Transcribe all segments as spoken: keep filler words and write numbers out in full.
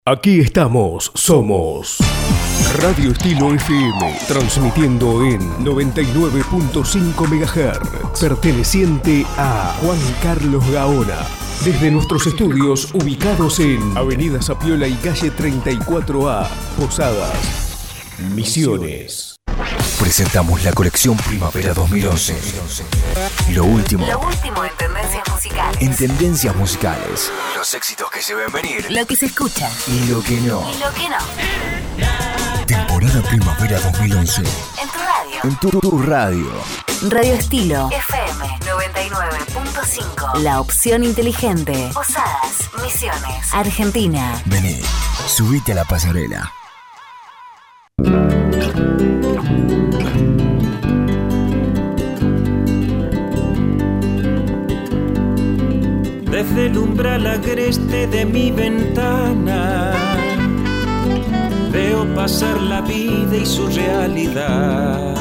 Aquí estamos, somos Radio Estilo F M, transmitiendo en noventa y nueve punto cinco megahertz, perteneciente a Juan Carlos Gaona. Desde nuestros estudios ubicados en Avenida Zapiola y calle treinta y cuatro A, Posadas, Misiones. Presentamos la colección Primavera dos mil once. Lo último. Lo último en tendencias musicales. En tendencias musicales. Los éxitos que se ven venir. Lo que se escucha. Y lo que no. Y lo que no. Temporada Primavera dos mil once. En tu radio. En tu, tu radio. Radio Estilo F M noventa y nueve punto cinco. La opción inteligente. Posadas, Misiones, Argentina. Vení, subite a la pasarela. Desde el umbral agreste de mi ventana veo pasar la vida y su realidad.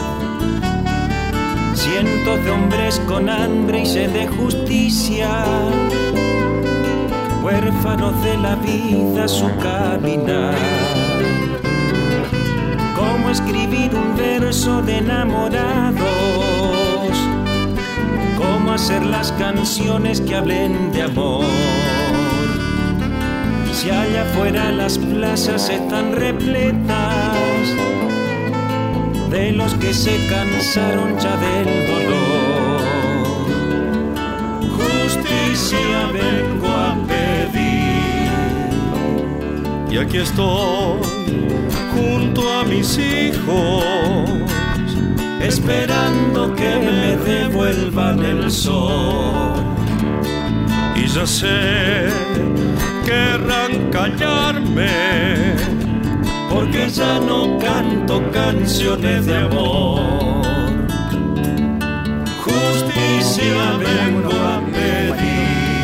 Cientos de hombres con hambre y sed de justicia, huérfanos de la vida, su caminar. ¿Cómo escribir un verso de enamorados? ¿Cómo hacer las canciones que hablen de amor? Si allá afuera las plazas están repletas de los que se cansaron ya del dolor. Justicia vengo a pedir, y aquí estoy junto a mis hijos, esperando que me devuelvan el sol. Y ya sé, querrán callarme, porque ya no canto canciones de amor. Justicia vengo a pedir.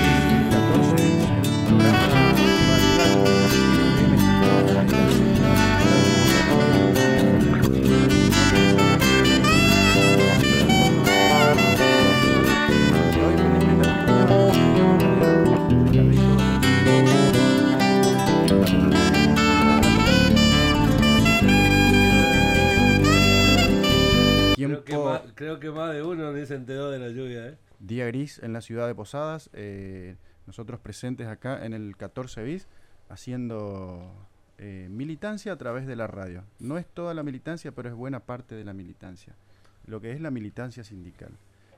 Creo que, más, creo que más de uno ni se enteró de la lluvia, ¿eh? Día gris en la ciudad de Posadas, eh, nosotros presentes acá en el catorce bis, haciendo eh, militancia a través de la radio. No es toda la militancia, pero es buena parte de la militancia, lo que es la militancia sindical.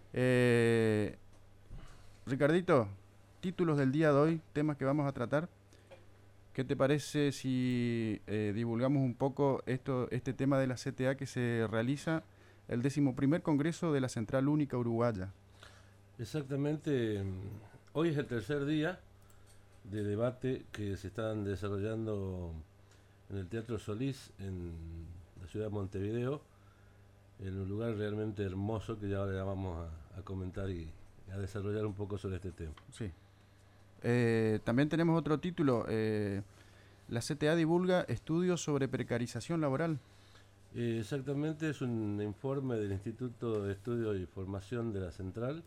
Eh, Ricardito, títulos del día de hoy, temas que vamos a tratar. ¿Qué te parece si eh, divulgamos un poco esto, este tema de la C T A que se realiza el decimoprimer Congreso de la Central Única Uruguaya? Exactamente, hoy es el tercer día de debate que se están desarrollando en el Teatro Solís, en la ciudad de Montevideo, en un lugar realmente hermoso que ya ahora vamos a, a comentar y a desarrollar un poco sobre este tema. Sí. Eh, también tenemos otro título, eh, la C T A divulga estudios sobre precarización laboral. Eh, exactamente, es un informe del Instituto de Estudio y Formación de la Central,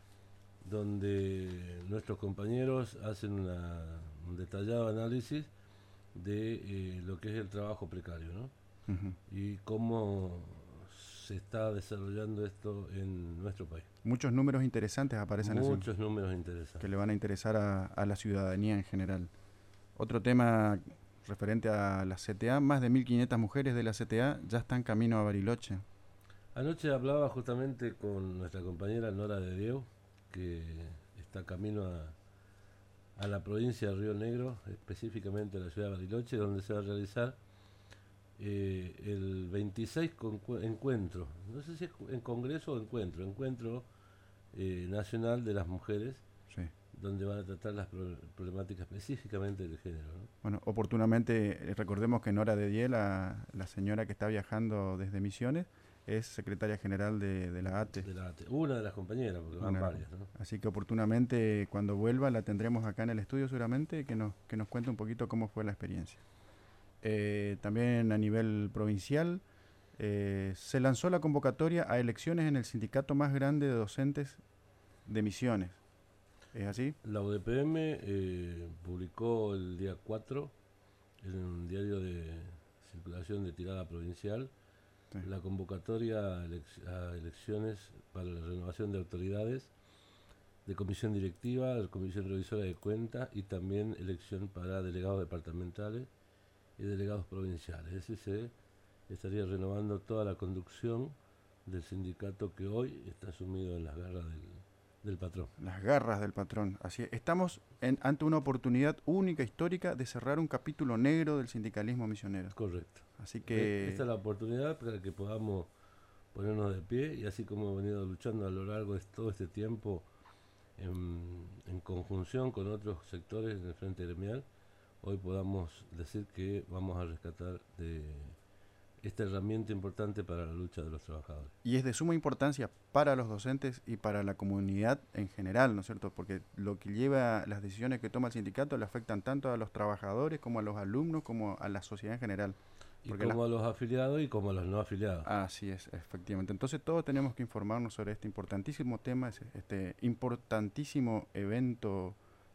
donde nuestros compañeros hacen una, un detallado análisis de eh, lo que es el trabajo precario, ¿no? Uh-huh. Y cómo se está desarrollando esto en nuestro país. Muchos números interesantes aparecen así. Muchos números interesantes. Que le van a interesar a, a la ciudadanía en general. Otro tema referente a la C T A, más de mil quinientas mujeres de la C T A ya están camino a Bariloche. Anoche hablaba justamente con nuestra compañera Nora de Diego, que está camino a, a la provincia de Río Negro, específicamente a la ciudad de Bariloche, donde se va a realizar eh, el veintiséis concu- encuentro, no sé si es en congreso o encuentro, encuentro eh, nacional de las mujeres, sí, donde van a tratar las pro- problemáticas específicamente del género, ¿no? Bueno, oportunamente, eh, recordemos que Nora de Diel, la, la señora que está viajando desde Misiones, es secretaria general de, de la A T E. De la A T E. Una de las compañeras, porque van Una, varias, ¿no? Así que oportunamente, cuando vuelva, la tendremos acá en el estudio seguramente, que nos, que nos cuente un poquito cómo fue la experiencia. Eh, también a nivel provincial, eh, se lanzó la convocatoria a elecciones en el sindicato más grande de docentes de Misiones. ¿Es así? La U D P M eh, publicó el día cuatro en un diario de circulación de tirada provincial Sí. la convocatoria a, elec- a elecciones para la renovación de autoridades, de comisión directiva, de comisión revisora de cuentas y también elección para delegados departamentales y delegados provinciales. Es decir, se estaría renovando toda la conducción del sindicato que hoy está sumido en las garras del, del patrón. Las garras del patrón. Así es. Estamos en, ante una oportunidad única, histórica, de cerrar un capítulo negro del sindicalismo misionero. Correcto. Así que Esta es la oportunidad para que podamos ponernos de pie y así como hemos venido luchando a lo largo de todo este tiempo en, en conjunción con otros sectores del frente gremial, hoy podamos decir que vamos a rescatar de esta herramienta importante para la lucha de los trabajadores. y es de suma importancia para los docentes y para la comunidad en general, ¿no es cierto? Porque lo que lleva, las decisiones que toma el sindicato le afectan tanto a los trabajadores como a los alumnos, como a la sociedad en general. Y Porque como la- a los afiliados y como a los no afiliados. Así es, efectivamente. Entonces todos tenemos que informarnos sobre este importantísimo tema, ese- este importantísimo evento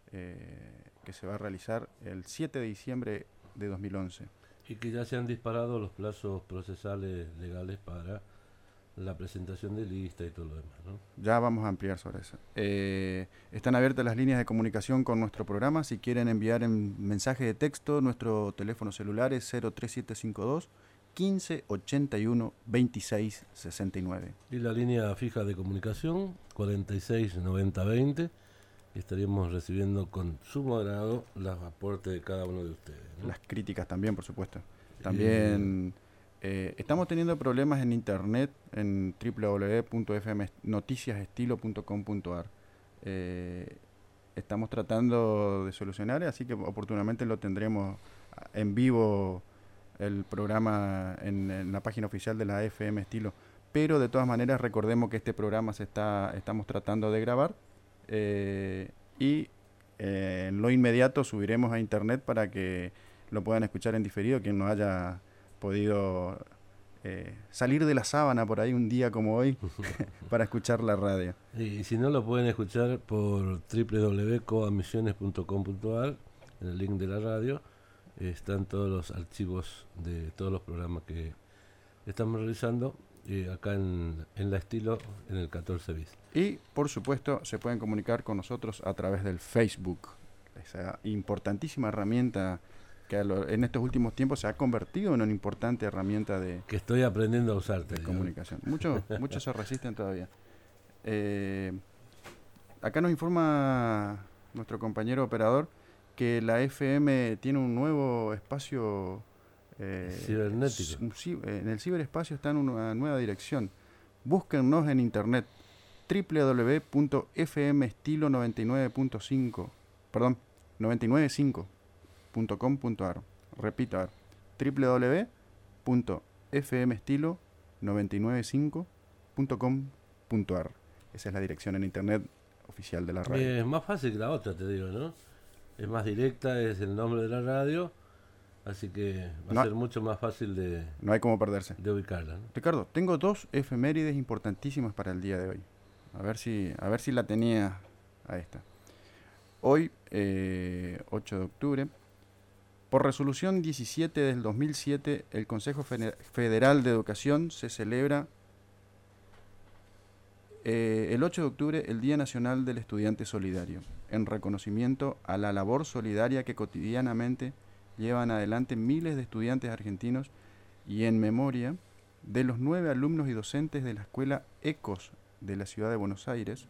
eh, que se va a realizar el siete de diciembre de dos mil once. Y que ya se han disparado los plazos procesales legales para la presentación de lista y todo lo demás, ¿no? Ya vamos a ampliar sobre eso. Eh, están abiertas las líneas de comunicación con nuestro programa. Si quieren enviar en mensaje de texto, nuestro teléfono celular es cero tres siete cinco dos, quince ochenta y uno, veintiséis sesenta y nueve. Y la línea fija de comunicación, cuarenta y seis noventa veinte, y estaríamos recibiendo con sumo agrado los aportes de cada uno de ustedes, ¿no? Las críticas también, por supuesto. También eh, estamos teniendo problemas en internet en w w w punto f m noticias estilo punto com punto a r. Eh, estamos tratando de solucionar, así que oportunamente lo tendremos en vivo el programa en, en la página oficial de la F M Estilo. Pero de todas maneras recordemos que este programa se está estamos tratando de grabar eh, y eh, en lo inmediato subiremos a internet para que lo puedan escuchar en diferido quien no haya podido eh, salir de la sábana por ahí un día como hoy para escuchar la radio. Y, y si no, lo pueden escuchar por w w w punto coamisiones punto com punto a r, en el link de la radio. Eh, están todos los archivos de todos los programas que estamos realizando eh, acá en, en la Estilo, en el catorce bis. Y por supuesto se pueden comunicar con nosotros a través del Facebook, esa importantísima herramienta que a lo- en estos últimos tiempos se ha convertido en una importante herramienta de, Que estoy aprendiendo a usarte. de digamos. comunicación. Muchos muchos se resisten todavía. Eh, acá nos informa nuestro compañero operador que la F M tiene un nuevo espacio eh, Cibernético. s- un ci- eh, en el ciberespacio está en una nueva dirección. Búsquennos en internet w w w punto f m estilo noventa y nueve punto cinco, perdón, noventa y nueve punto cinco punto com punto a r. Repito, a ver, w w w punto f m estilo noventa y nueve punto cinco punto com punto a r. Esa es la dirección en internet oficial de la radio. Es más fácil que la otra, te digo, ¿no? Es más directa, es el nombre de la radio, así que va No. a ser mucho más fácil de, No hay como perderse. de ubicarla, ¿no? Ricardo, tengo dos efemérides importantísimas para el día de hoy. A ver si, a ver si la tenía a esta. Hoy, eh, ocho de octubre, por resolución diecisiete del dos mil siete, el Consejo Fene- Federal de Educación se celebra eh, el ocho de octubre, el Día Nacional del Estudiante Solidario, en reconocimiento a la labor solidaria que cotidianamente llevan adelante miles de estudiantes argentinos y en memoria de los nueve alumnos y docentes de la Escuela ECOS de la Ciudad de Buenos Aires,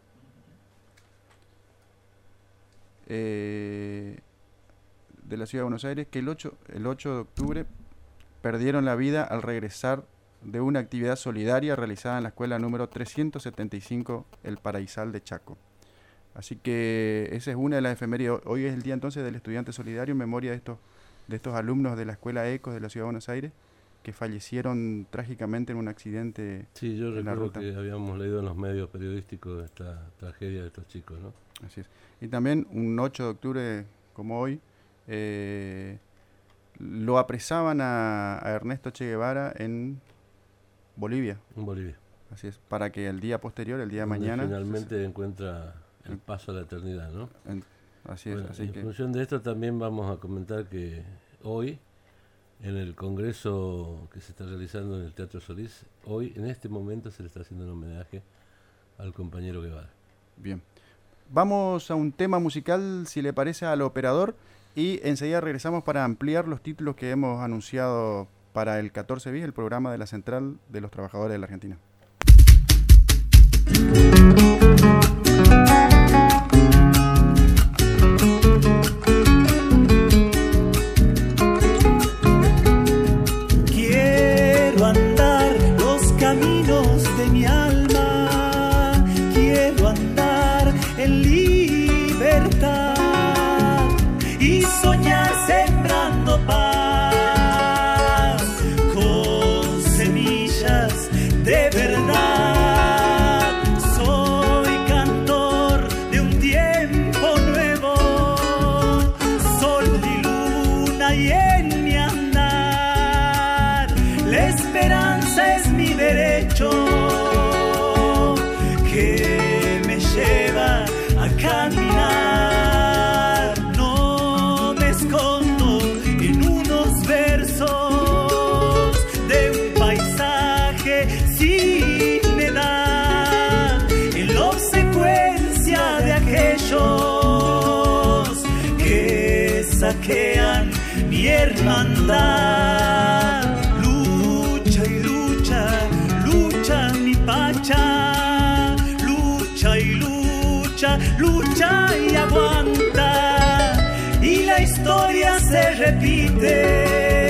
eh, de la Ciudad de Buenos Aires, que el ocho, el ocho de octubre perdieron la vida al regresar de una actividad solidaria realizada en la escuela número trescientos setenta y cinco El Paraísal de Chaco. Así que esa es una de las efemérides. Hoy es el día entonces del estudiante solidario en memoria de estos, de estos alumnos de la escuela ECOS de la Ciudad de Buenos Aires que fallecieron trágicamente en un accidente. Sí, yo en la recuerdo ruta. que habíamos leído en los medios periodísticos esta tragedia de estos chicos, ¿no? Así es. Y también un ocho de octubre como hoy, eh, lo apresaban a, a Ernesto Che Guevara en Bolivia. En Bolivia. Así es, para que el día posterior, el día de Donde mañana... finalmente encuentra el paso a la eternidad, ¿no? en- así es, Bueno, así en que... función de esto también vamos a comentar que hoy en el congreso que se está realizando en el Teatro Solís, hoy en este momento se le está haciendo un homenaje al compañero Guevara. Bien. Vamos a un tema musical, si le parece, al operador, y enseguida regresamos para ampliar los títulos que hemos anunciado para el catorce bis, el programa de la Central de los Trabajadores de la Argentina. Quiero andar los caminos de mi alma, quiero andar en libertad y soñar sembrando paz con semillas de verdad. Soy cantor de un tiempo nuevo, sol y luna y en mi andar la esperanza es mi derecho que me lleva a caminar. No me escondo en unos versos de un paisaje sin edad, en la obsecuencia de aquellos que saquean mi hermandad. Lucha y lucha, lucha mi pacha, lucha y lucha, lucha y aguanta, y la historia se repite,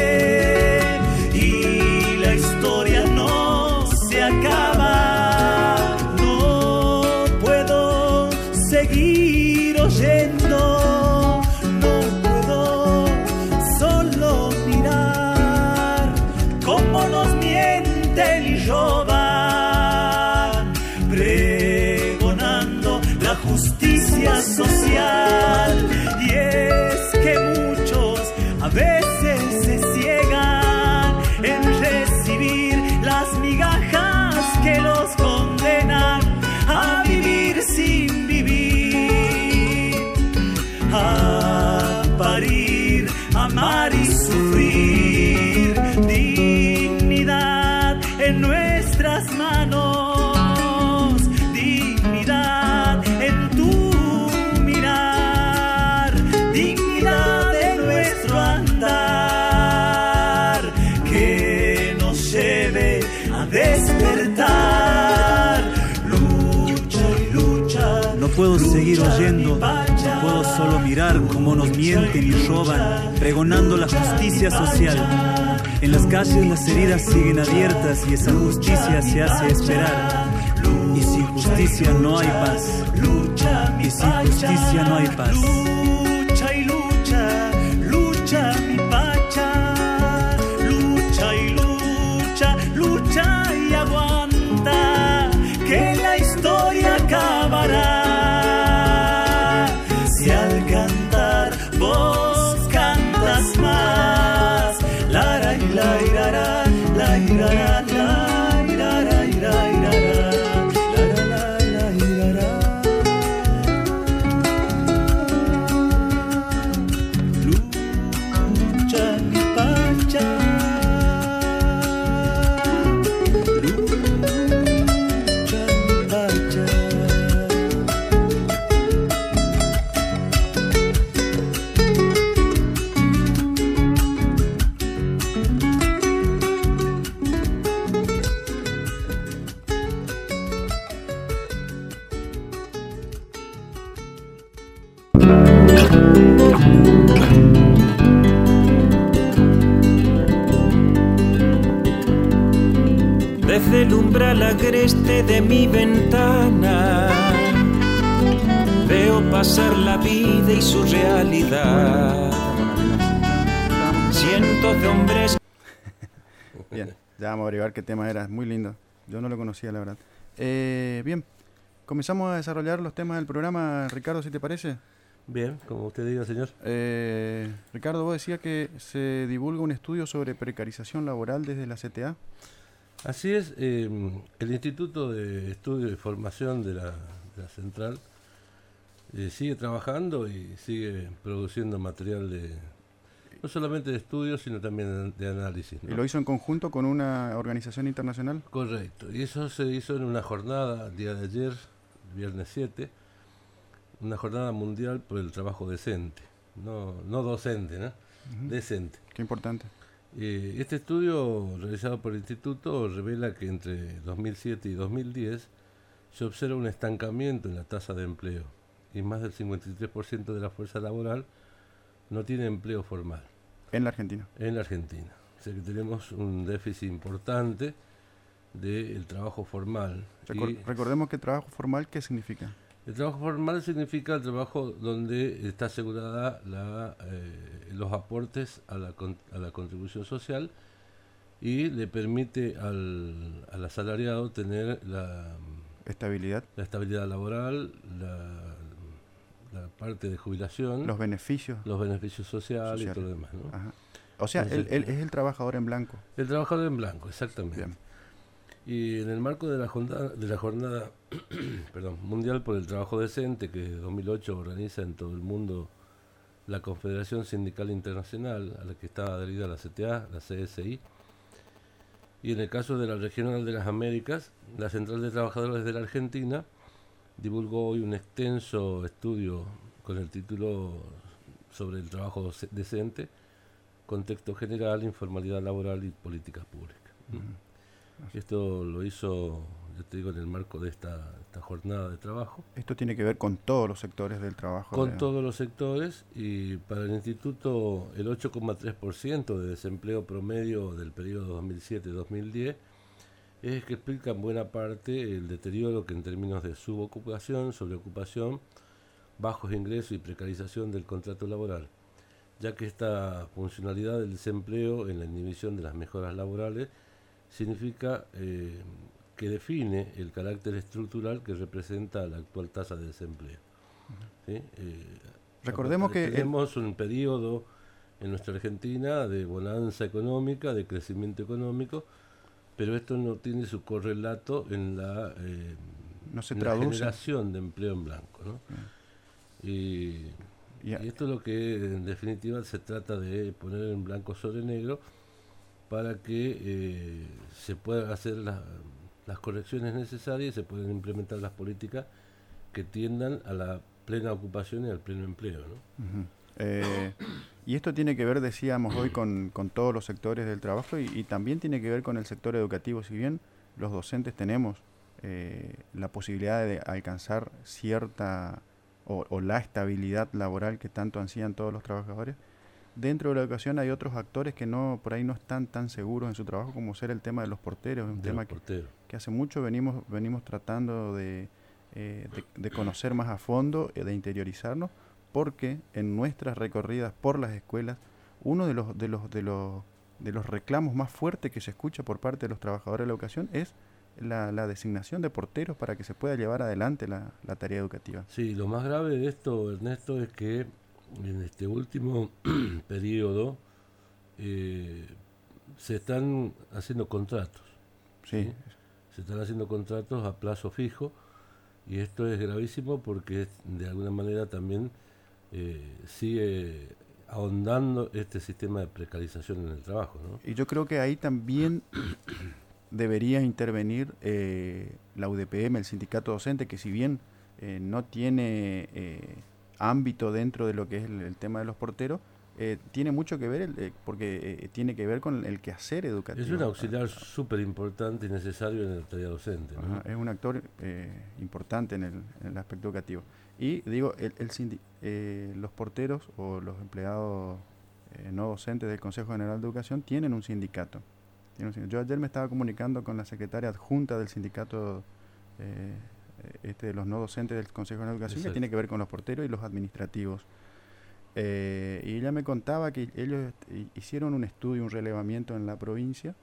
y la historia no se acaba. No puedo seguir oyendo, no puedo solo mirar cómo nos mienten y roban, pregonando la justicia social. Y es que muchos a veces se ciegan en recibir las migajas que los condenan a vivir sin vivir, a parir, amar y sufrir. Dignidad en nuestras manos, dignidad en tu mirar, dignidad en nuestro andar, que nos lleve a despertar. Lucha y lucha. No puedo seguir oyendo, no puedo solo mirar cómo nos mienten y roban, pregonando la justicia social. En las calles las heridas siguen abiertas y esa justicia se hace esperar. Y sin justicia no hay paz. Y sin justicia no hay paz. Lucha y lucha, lucha mi pacha, lucha y lucha, lucha y aguanta, que la historia acabará. Si al cantar vos cantas más, la la la la la la la la lucha mi pacha, lucha mi pacha. Desde el umbral agreste de mi ventana veo pasar la vida y su realidad. Cientos de hombres. Bien, ya vamos a averiguar qué tema era, es muy lindo. Yo no lo conocía, la verdad. Eh, bien, comenzamos a desarrollar los temas del programa, Ricardo, si te parece. Bien, como usted diga, señor. Eh, Ricardo, vos decías que se divulga un estudio sobre precarización laboral desde la C T A. Así es, eh, el Instituto de Estudio y Formación de la, de la Central eh, sigue trabajando y sigue produciendo material de, no solamente de estudio, sino también de análisis, ¿no? ¿Y lo hizo en conjunto con una organización internacional? Correcto, y eso se hizo en una jornada, el día de ayer, viernes siete, una jornada mundial por el trabajo decente, no, no docente, ¿no? Uh-huh. Decente. Qué importante. Eh, este estudio realizado por el Instituto revela que entre dos mil siete y dos mil diez se observa un estancamiento en la tasa de empleo y más del cincuenta y tres por ciento de la fuerza laboral no tiene empleo formal. ¿En la Argentina? En la Argentina. O sea que tenemos un déficit importante del trabajo formal. Recor- y recordemos que trabajo formal, ¿qué significa? El trabajo formal significa el trabajo donde está asegurada la, eh, los aportes a la, con, a la contribución social y le permite al, al asalariado tener la estabilidad, la estabilidad laboral, la, la parte de jubilación, los beneficios, los beneficios sociales, sociales. y todo lo demás, ¿no? Ajá. O sea, Entonces, él, él es el trabajador en blanco. El trabajador en blanco, exactamente. Bien. Y en el marco de la jornada, de la jornada perdón, mundial por el trabajo decente, que en dos mil ocho organiza en todo el mundo la Confederación Sindical Internacional, a la que está adherida la C T A, la C S I, y en el caso de la Regional de las Américas, la Central de Trabajadores de la Argentina divulgó hoy un extenso estudio con el título sobre el trabajo decente, contexto general, informalidad laboral y políticas públicas. Uh-huh. Esto lo hizo, yo te digo, en el marco de esta, esta jornada de trabajo. Esto tiene que ver con todos los sectores del trabajo. Con de... todos los sectores, y para el Instituto el ocho coma tres por ciento de desempleo promedio del periodo dos mil siete a dos mil diez es que explica en buena parte el deterioro que en términos de subocupación, sobreocupación, bajos ingresos y precarización del contrato laboral, ya que esta funcionalidad del desempleo en la inhibición de las mejoras laborales significa eh, que define el carácter estructural que representa la actual tasa de desempleo. ¿Sí? Eh, Recordemos que tenemos el... un periodo en nuestra Argentina de bonanza económica, de crecimiento económico, pero esto no tiene su correlato en la, eh, no se en traduce. la generación de empleo en blanco, ¿no? Mm. Y, yeah. y esto es lo que en definitiva se trata de poner en blanco sobre negro para que eh, se puedan hacer la, las correcciones necesarias y se puedan implementar las políticas que tiendan a la plena ocupación y al pleno empleo, ¿no? Uh-huh. eh, y esto tiene que ver, decíamos hoy, con, con todos los sectores del trabajo y, y también tiene que ver con el sector educativo. Si bien los docentes tenemos eh, la posibilidad de alcanzar cierta o, o la estabilidad laboral que tanto ansían todos los trabajadores, dentro de la educación hay otros actores que no por ahí no están tan seguros en su trabajo, como ser el tema de los porteros, un de tema que, que hace mucho venimos venimos tratando de, eh, de, de conocer más a fondo, eh, de interiorizarnos, porque en nuestras recorridas por las escuelas, uno de los de los de los de los reclamos más fuertes que se escucha por parte de los trabajadores de la educación es la, la designación de porteros para que se pueda llevar adelante la, la tarea educativa. Sí, lo más grave de esto, Ernesto, es que en este último periodo eh, se están haciendo contratos. Sí. ¿sí? Se están haciendo contratos a plazo fijo, y esto es gravísimo porque de alguna manera también eh, sigue ahondando este sistema de precarización en el trabajo, ¿no? Y yo creo que ahí también debería intervenir eh, la U D P M, el sindicato docente, que si bien eh, no tiene eh, ámbito dentro de lo que es el, el tema de los porteros, eh, tiene mucho que ver, el, eh, porque eh, tiene que ver con el quehacer educativo. Es un auxiliar súper importante y necesario en la tarea docente, ¿no? Ajá, es un actor eh, importante en el, en el aspecto educativo. Y digo, el, el sindi- eh, los porteros o los empleados eh, no docentes del Consejo General de Educación tienen un sindicato. Tienen un sindicato. Yo ayer me estaba comunicando con la secretaria adjunta del sindicato eh, este de los no docentes del Consejo General de Educación, Exacto. que tiene que ver con los porteros y los administrativos. Eh, y ella me contaba que ellos hicieron un estudio, un relevamiento en la provincia,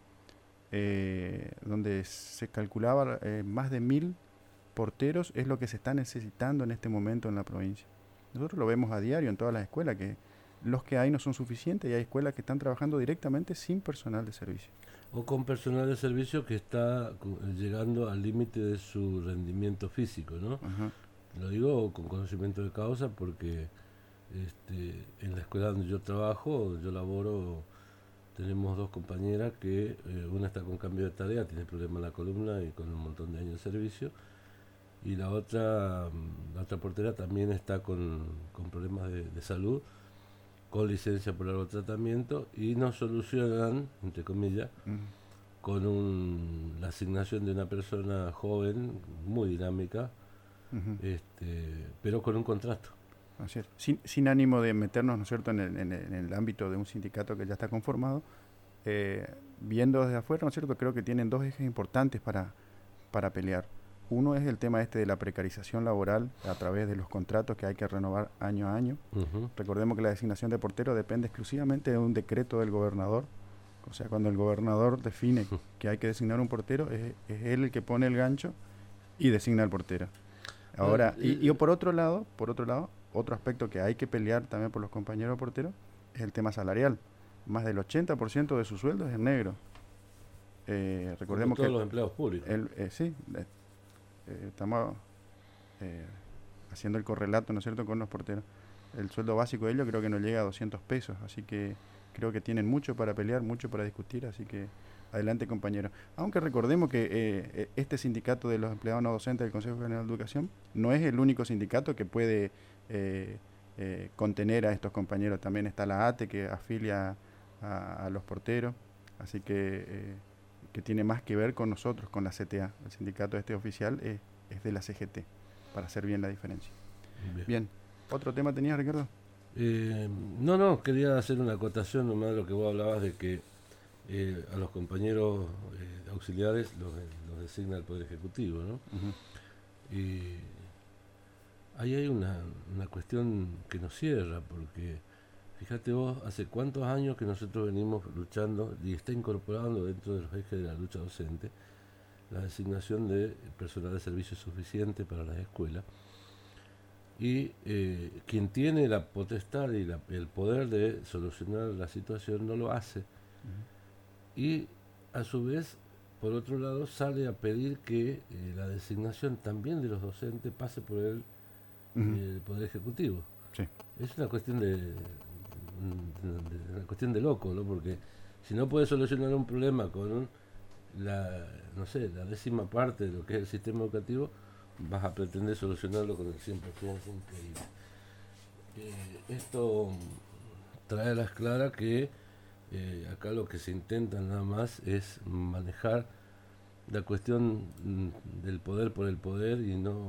eh, donde se calculaba eh, más de mil porteros es lo que se está necesitando en este momento en la provincia. Nosotros lo vemos a diario en todas las escuelas, que los que hay no son suficientes y hay escuelas que están trabajando directamente sin personal de servicio. O con personal de servicio que está llegando al límite de su rendimiento físico, ¿no? Ajá. Lo digo con conocimiento de causa porque Este, en la escuela donde yo trabajo, yo laboro, tenemos dos compañeras que eh, una está con cambio de tarea, tiene problemas en la columna y con un montón de años de servicio, y la otra, la otra portera también está con, con problemas de, de salud, con licencia por largo tratamiento, y nos solucionan, entre comillas, mm. con un, la asignación de una persona joven, muy dinámica, uh-huh. este, pero con un contrato. Así es. Sin, sin ánimo de meternos, ¿no es cierto?, en el, en, el, en el ámbito de un sindicato que ya está conformado, eh, viendo desde afuera, ¿no es cierto?, creo que tienen dos ejes importantes para, para pelear. Uno es el tema este de la precarización laboral a través de los contratos que hay que renovar año a año. Uh-huh. Recordemos que la designación de portero depende exclusivamente de un decreto del gobernador. O sea, cuando el gobernador define uh-huh. que hay que designar un portero, es, es él el que pone el gancho y designa al portero. Ahora, uh, y, y por otro lado, por otro lado, otro aspecto que hay que pelear también por los compañeros porteros es el tema salarial. Más del ochenta por ciento de su sueldo es en negro. Eh, recordemos Como todos que los empleados públicos. El, eh, sí, eh, eh, estamos eh, haciendo el correlato, ¿no es cierto?, con los porteros. El sueldo básico de ellos creo que no llega a doscientos pesos, así que creo que tienen mucho para pelear, mucho para discutir, así que adelante, compañeros. Aunque recordemos que eh, este sindicato de los empleados no docentes del Consejo General de Educación no es el único sindicato que puede eh, eh, contener a estos compañeros. También está la A T E, que afilia a, a los porteros, así que, eh, que tiene más que ver con nosotros, con la C T A. El sindicato este oficial es, es de la C G T, para hacer bien la diferencia. Bien. Bien. ¿Otro tema tenías, Ricardo? Eh, no, no, quería hacer una acotación nomás de lo que vos hablabas de que Eh, a los compañeros eh, auxiliares los, los designa el Poder Ejecutivo, ¿no? Uh-huh. Y ahí hay una, una cuestión que nos cierra, porque fíjate vos, hace cuántos años que nosotros venimos luchando y está incorporando dentro de los ejes de la lucha docente la designación de personal de servicio suficiente para las escuelas, y eh, quien tiene la potestad y la, el poder de solucionar la situación no lo hace. Uh-huh. Y a su vez, por otro lado, sale a pedir que eh, la designación también de los docentes pase por el, uh-huh. el Poder Ejecutivo. Sí. Es una cuestión de, de, de una cuestión de loco, ¿no? Porque si no puedes solucionar un problema con la, no sé, la décima parte de lo que es el sistema educativo, vas a pretender solucionarlo con el cien por ciento. Es increíble. Eh, esto trae a las claras que Eh, acá lo que se intenta nada más es manejar la cuestión mm, del poder por el poder y no,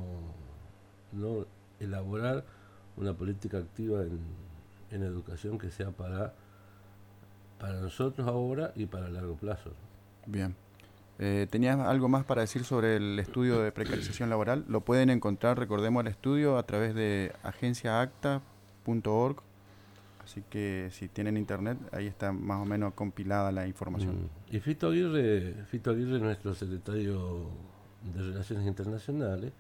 no elaborar una política activa en, en educación que sea para, para nosotros ahora y para largo plazo. Bien. Eh, ¿Tenías algo más para decir sobre el estudio de precarización laboral? Lo pueden encontrar, recordemos, el estudio a través de agencia acta punto org. Así que si tienen internet, ahí está más o menos compilada la información. Mm. Y Fito Aguirre, Fito Aguirre, nuestro secretario de Relaciones Internacionales,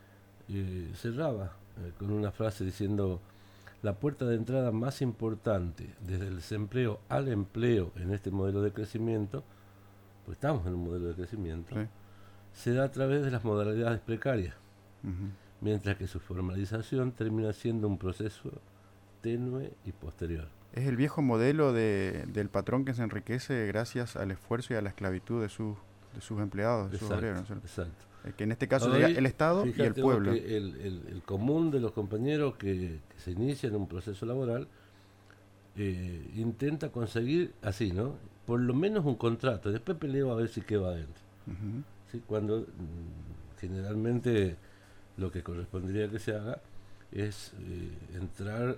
eh, cerraba eh, con una frase diciendo: la puerta de entrada más importante desde el desempleo al empleo en este modelo de crecimiento, pues estamos en un modelo de crecimiento, sí, se da a través de las modalidades precarias, uh-huh. mientras que su formalización termina siendo un proceso tenue y posterior. Es el viejo modelo de, del patrón que se enriquece gracias al esfuerzo y a la esclavitud de, su, de sus empleados, de exacto, sus obreros, ¿no? Exacto. Eh, que en este caso Hoy, sería el Estado y el pueblo. Que el, el, el común de los compañeros que, que se inician en un proceso laboral eh, intenta conseguir así, ¿no? Por lo menos un contrato, después peleo a ver si queda adentro. Uh-huh. ¿Sí? Cuando mm, generalmente lo que correspondería que se haga es eh, entrar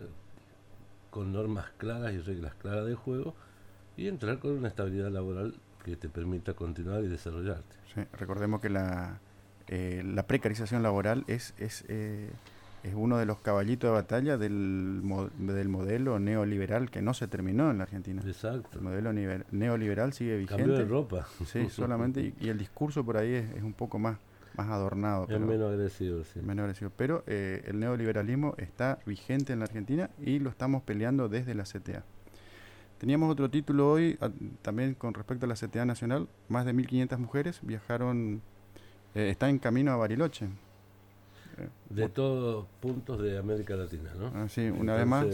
con normas claras y reglas claras de juego y entrar con una estabilidad laboral que te permita continuar y desarrollarte. Sí, recordemos que la, eh, la precarización laboral es, es, eh, es uno de los caballitos de batalla del, mo- del modelo neoliberal que no se terminó en la Argentina. Exacto. El modelo nive- neoliberal sigue vigente. Cambió de ropa. Sí, solamente, y, y el discurso por ahí es, es un poco más, más adornado. Es pero, menos agresivo, sí. Menos agresivo. Pero eh, el neoliberalismo está vigente en la Argentina y lo estamos peleando desde la C T A. Teníamos otro título hoy, a, también con respecto a la C T A Nacional. Más de mil quinientas mujeres viajaron, eh, están en camino a Bariloche. de todos puntos de América Latina, ¿no? Ah, sí, una vez más.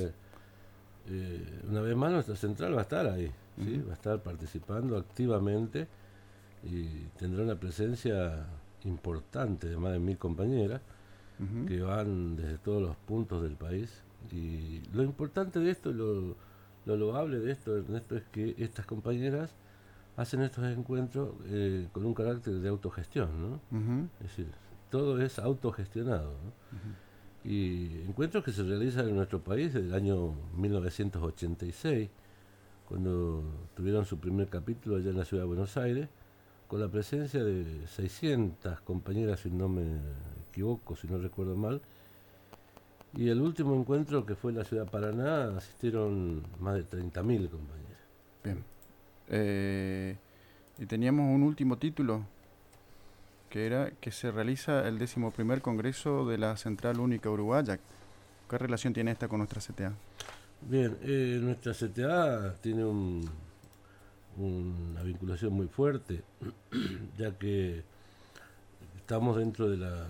Eh, una vez más nuestra central va a estar ahí, ¿sí? Uh-huh. Va a estar participando activamente y tendrá una presencia importante de más de mil compañeras uh-huh. que van desde todos los puntos del país. Y lo importante de esto, lo, lo loable de esto, Ernesto, es que estas compañeras hacen estos encuentros eh, con un carácter de autogestión, ¿no? Uh-huh. Es decir, todo es autogestionado, ¿no? Uh-huh. Y encuentros que se realizan en nuestro país desde el año mil novecientos ochenta y seis, cuando tuvieron su primer capítulo allá en la ciudad de Buenos Aires, con la presencia de seiscientas compañeras, si no me equivoco, si no recuerdo mal. Y el último encuentro, que fue en la ciudad de Paraná, asistieron más de treinta mil compañeras. Bien. Eh, y teníamos un último título, que era que se realiza el décimo primer Congreso de la Central Única Uruguaya. ¿Qué relación tiene esta con nuestra C T A? Bien, eh, nuestra C T A tiene un, una vinculación muy fuerte, ya que estamos dentro de la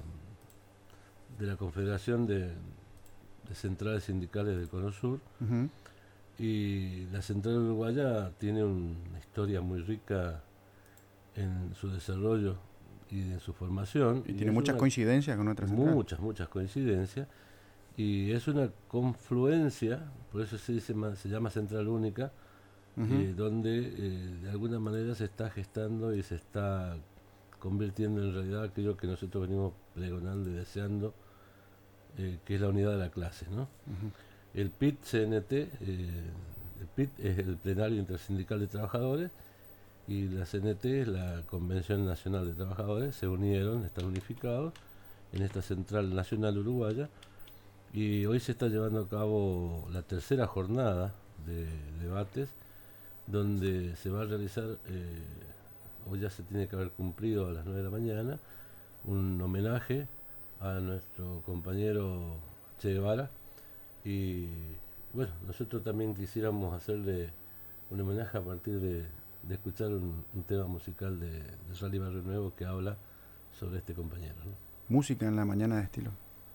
de la Confederación de, de Centrales Sindicales del Cono Sur, uh-huh. y la Central Uruguaya tiene una historia muy rica en su desarrollo y en su formación. Y, y tiene muchas una, coincidencias con nuestra central. Muchas, muchas coincidencias. Y es una confluencia, por eso se dice se llama Central Única, uh-huh. eh, donde eh, de alguna manera se está gestando y se está convirtiendo en realidad aquello que nosotros venimos pregonando y deseando, eh, que es la unidad de la clase, ¿no? Uh-huh. El P I T-C N T, eh, el P I T es el Plenario Intersindical de Trabajadores, y la C N T es la Convención Nacional de Trabajadores. Se unieron, están unificados en esta Central Nacional Uruguaya, y hoy se está llevando a cabo la tercera jornada de debates, donde se va a realizar, eh, hoy ya se tiene que haber cumplido a las nueve de la mañana, un homenaje a nuestro compañero Che Guevara, y bueno, nosotros también quisiéramos hacerle un homenaje a partir de de escuchar un, un tema musical de, de Rally Barrio Nuevo que habla sobre este compañero, ¿no? Música en la mañana de estilo.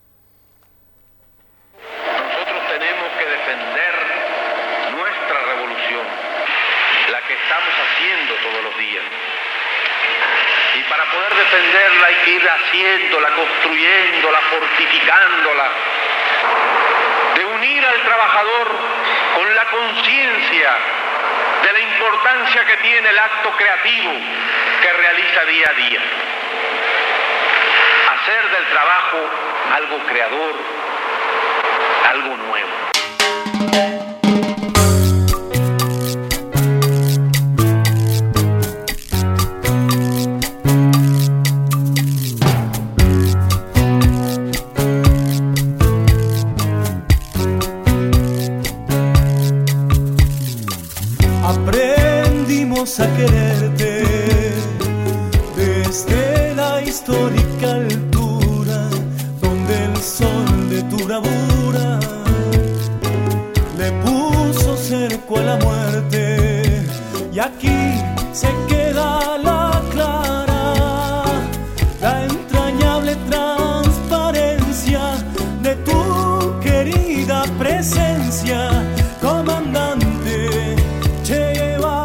Nosotros tenemos que defender nuestra revolución, la que estamos haciendo todos los días. Y para poder defenderla hay que ir haciéndola, construyéndola, fortificándola, de unir al trabajador con la conciencia de la importancia que tiene el acto creativo que realiza día a día. Hacer del trabajo algo creador, algo nuevo. A quererte desde la histórica altura donde el sol de tu bravura le puso cerco a la muerte, y aquí se queda la clara, la entrañable transparencia de tu querida presencia, comandante Che Guevara.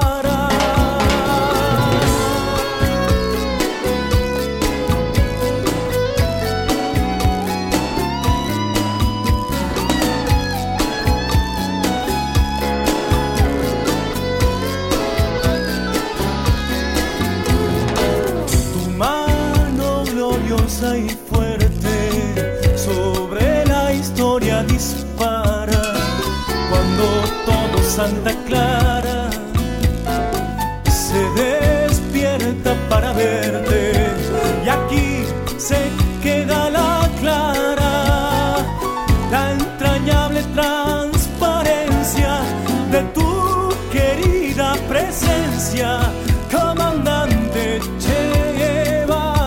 Y fuerte sobre la historia dispara, cuando todo Santa Clara se despierta para verte, y aquí se queda la clara, la entrañable transparencia de tu querida presencia, comandante Che Guevara.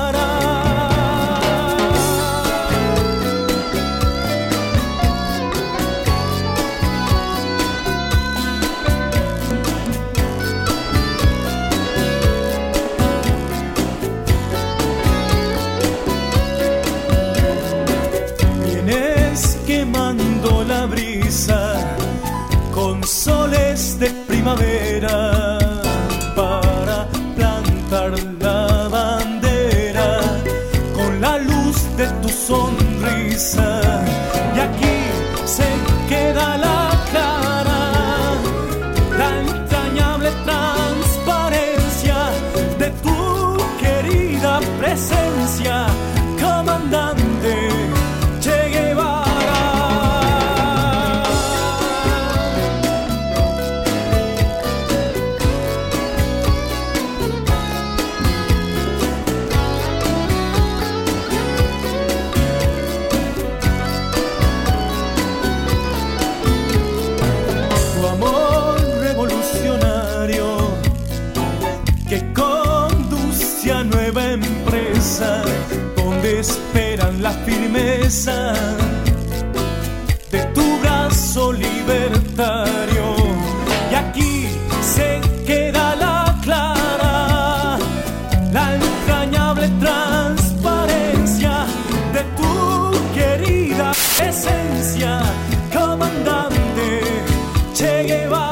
que conduce a nueva empresa, donde esperan la firmeza de tu brazo libertario. Y aquí se queda la clara, la entrañable transparencia de tu querida esencia, comandante Che Guevara.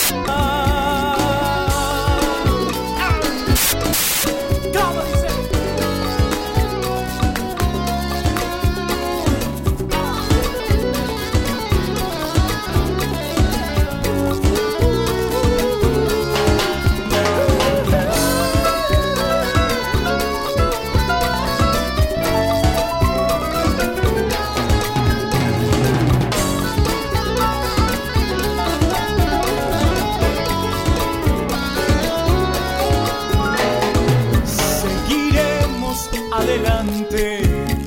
Adelante,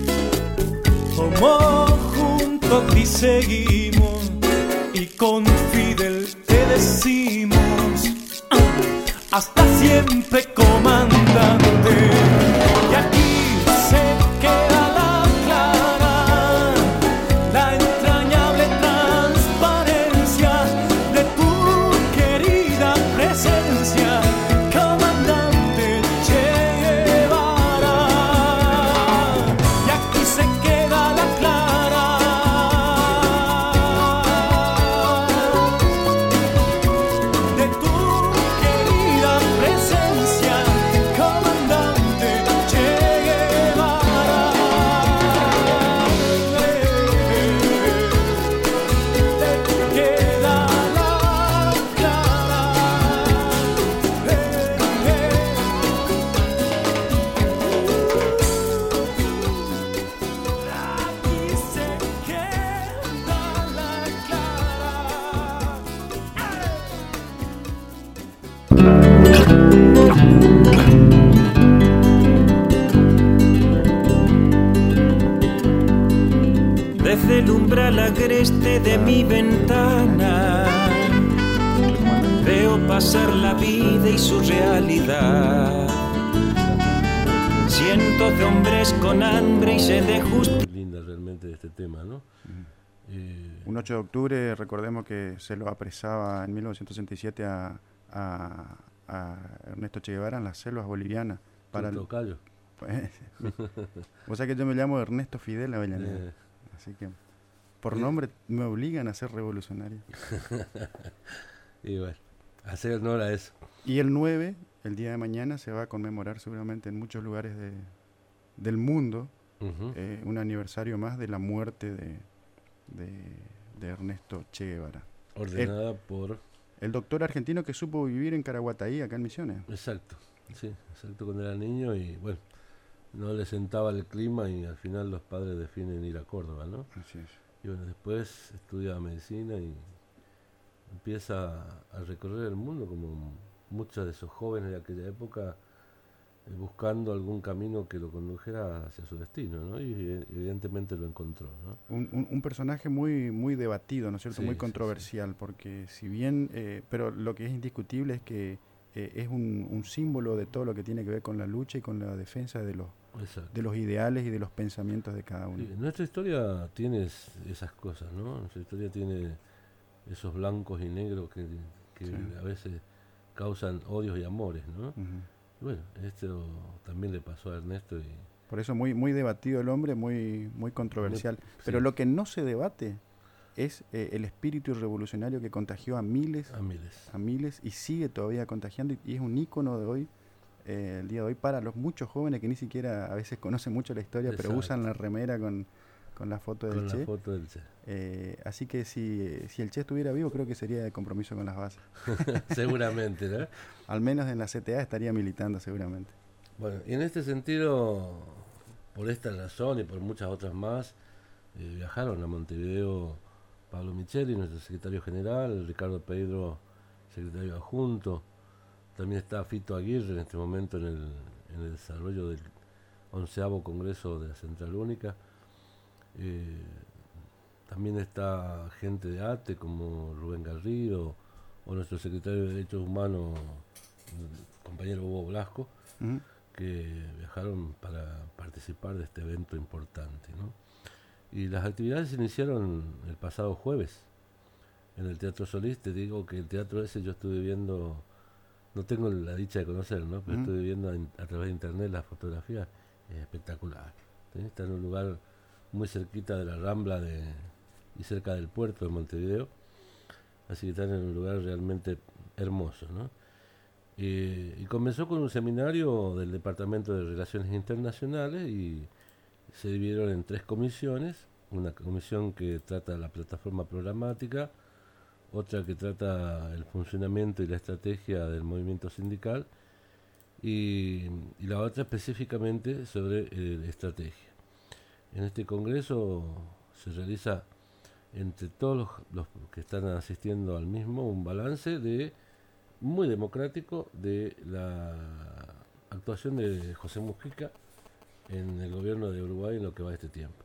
como juntos y seguimos, y con Fidel te decimos, hasta siempre, comandante. Y aquí se queda la clara, la entrañable transparencia de tu querida presencia, comandante Che Guevara. Y aquí se queda la clara, de tu querida presencia, comandante Che Guevara. Te queda la clara. Aquí se queda la Desde el umbral agreste de mi ventana veo pasar la vida y su realidad. Cientos de hombres con hambre y sed de justicia. Linda realmente este tema, ¿no? Eh, Un ocho de octubre, recordemos que se lo apresaba en mil novecientos sesenta y siete a, a, a Ernesto Che Guevara en las selvas bolivianas. Para un el, tocayo. pues, vos sabés que yo me llamo Ernesto Fidel Avellaneda, Eh, así que por Sí. nombre me obligan a ser revolucionario. y bueno, hacer honor a eso. Y el nueve, el día de mañana, se va a conmemorar seguramente en muchos lugares de, del mundo Ujú. eh, un aniversario más de la muerte de, de, de Ernesto Che Guevara. Ordenada por... El doctor argentino que supo vivir en Caraguataí, acá en Misiones. Exacto, sí, exacto, cuando era niño y bueno, no le sentaba el clima y al final los padres definen ir a Córdoba, ¿no? Así es. Y bueno, después estudia medicina y empieza a recorrer el mundo como muchos de esos jóvenes de aquella época, eh, buscando algún camino que lo condujera hacia su destino, ¿no? Y eh, evidentemente lo encontró, ¿no? Un, un, un personaje muy muy debatido, ¿no es cierto? Sí, muy sí, controversial, porque si bien, eh, pero lo que es indiscutible es que eh, es un, un símbolo de todo lo que tiene que ver con la lucha y con la defensa de los Exacto. de los ideales y de los pensamientos de cada uno. Sí, nuestra historia tiene es- esas cosas, ¿no? Nuestra historia tiene esos blancos y negros que, que Sí. a veces causan odios y amores, ¿no? Ujú. Y bueno, esto también le pasó a Ernesto y Por eso muy muy debatido el hombre, muy muy controversial. Muy- Pero sí. lo que no se debate es eh, el espíritu revolucionario que contagió a miles, a miles. a miles y sigue todavía contagiando y, y es un ícono de hoy, eh, el día de hoy, para los muchos jóvenes que ni siquiera a veces conocen mucho la historia, pero Exacto. usan la remera con, con la foto del Con Che. la foto del Che. Eh, así que si, si el Che estuviera vivo, creo que sería de compromiso con las bases. Seguramente, ¿no? Al menos en la C T A estaría militando seguramente. Bueno, y en este sentido, por esta razón y por muchas otras más, eh, viajaron a Montevideo Pablo Micheli, nuestro secretario general, Ricardo Pedro, secretario adjunto. También está Fito Aguirre en este momento en el, en el desarrollo del onceavo Congreso de la Central Única. Eh, también está gente de A T E como Rubén Garrido o nuestro secretario de Derechos Humanos, compañero Hugo Blasco, Uh-huh. que viajaron para participar de este evento importante, ¿no? Y las actividades se iniciaron el pasado jueves en el Teatro Solís. Te digo que el teatro ese yo estuve viendo, no tengo la dicha de conocer, ¿no? Pero Uh-huh. estuve viendo en, a través de internet las fotografías, es espectacular. ¿Sí? Está en un lugar muy cerquita de la Rambla de, y cerca del puerto de Montevideo, así que están en un lugar realmente hermoso, ¿no? Y, y comenzó con un seminario del Departamento de Relaciones Internacionales y se dividieron en tres comisiones: una comisión que trata la plataforma programática, otra que trata el funcionamiento y la estrategia del movimiento sindical y, y la otra específicamente sobre eh, estrategia. En este congreso se realiza entre todos los, los que están asistiendo al mismo un balance de muy democrático de la actuación de José Mujica en el gobierno de Uruguay en lo que va de este tiempo.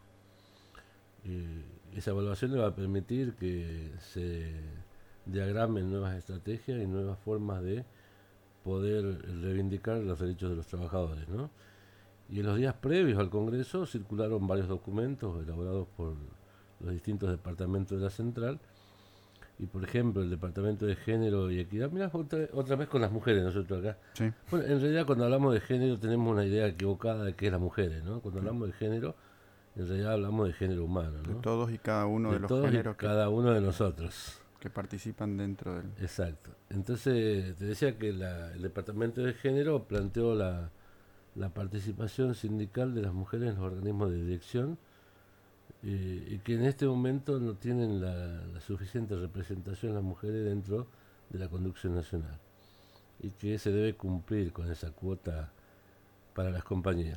Y esa evaluación le va a permitir que se diagramen nuevas estrategias y nuevas formas de poder reivindicar los derechos de los trabajadores, ¿no? Y en los días previos al Congreso circularon varios documentos elaborados por los distintos departamentos de la central. Y por ejemplo, el Departamento de Género y Equidad, mira, otra, otra vez con las mujeres nosotros acá. Sí. Bueno, en realidad cuando hablamos de género tenemos una idea equivocada de qué es las mujeres, ¿no? Cuando hablamos de género, en realidad hablamos de género humano, ¿no? De todos y cada uno de, de los todos géneros y cada uno de nosotros. Que participan dentro del... Exacto. Entonces, te decía que la, el Departamento de Género planteó la, la participación sindical de las mujeres en los organismos de dirección, Eh, y que en este momento no tienen la, la suficiente representación las mujeres dentro de la conducción nacional y que se debe cumplir con esa cuota para las compañías.